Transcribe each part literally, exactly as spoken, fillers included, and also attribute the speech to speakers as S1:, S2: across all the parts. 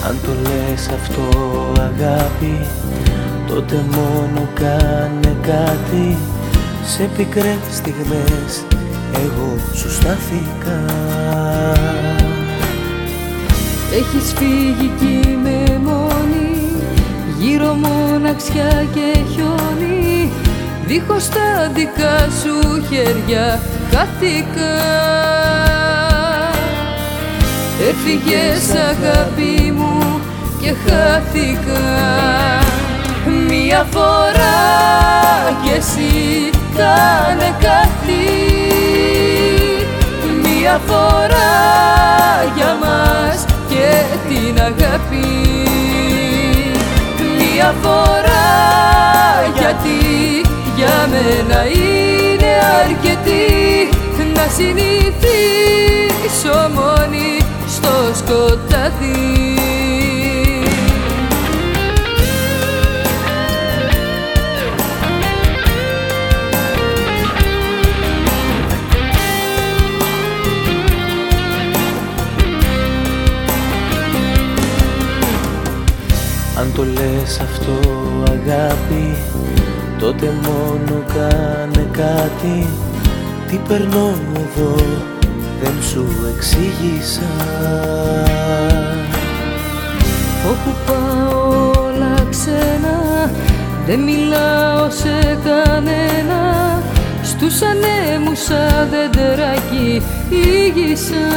S1: Αν το λες αυτό αγάπη, τότε μόνο κάνε κάτι. Σε πικρές στιγμές εγώ σου στάθηκα.
S2: Έχεις φύγει κι είμαι μόνη, γύρω μοναξιά και χιόνι. Δίχως τα δικά σου χέρια χάθηκα. Έφυγες αγάπη μου και χάθηκα. Μια φορά κι εσύ κάνε κάτι. Μια φορά για μας και την αγάπη. Μια φορά γιατί για μένα είναι αρκετή. Να συνηθίσω μόνη στο σκοτάδι.
S1: Αν το λες αυτό αγάπη, τότε μόνο κάνε κάτι. Τι περνώ εδώ δεν σου εξήγησα.
S2: Όπου πάω όλα ξένα, δεν μιλάω σε κανένα. Στους ανέμους σαν δεντεράκι ήγησα.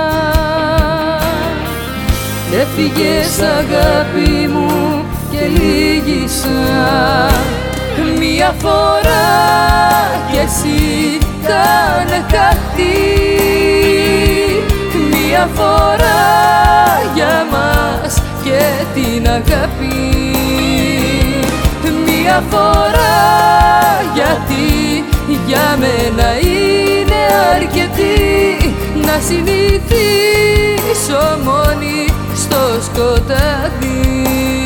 S2: Έφυγες αγάπη μου και λύγησα. Μια φορά κι εσύ κάνε κάτι. Μια φορά για μας και την αγάπη. Μια φορά γιατί για μένα είναι αρκετή. Να συνηθίσω μόνη στο σκοτάδι.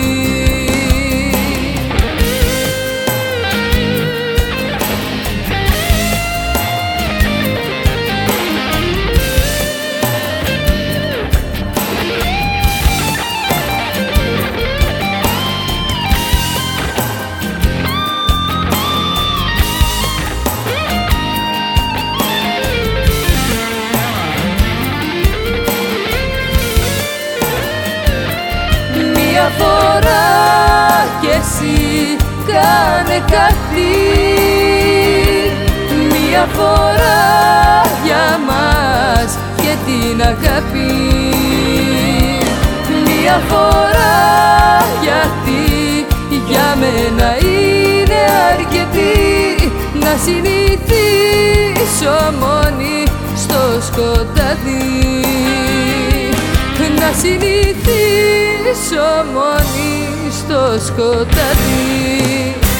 S2: Μια φορά κι εσύ κάνε κάτι. Μια φορά για μας και την αγάπη. Μια φορά γιατί για μένα είναι αρκετή. Να συνηθίσω μόνη στο σκοτάδι. Να συνηθίσω μόνη στο σκοτάδι.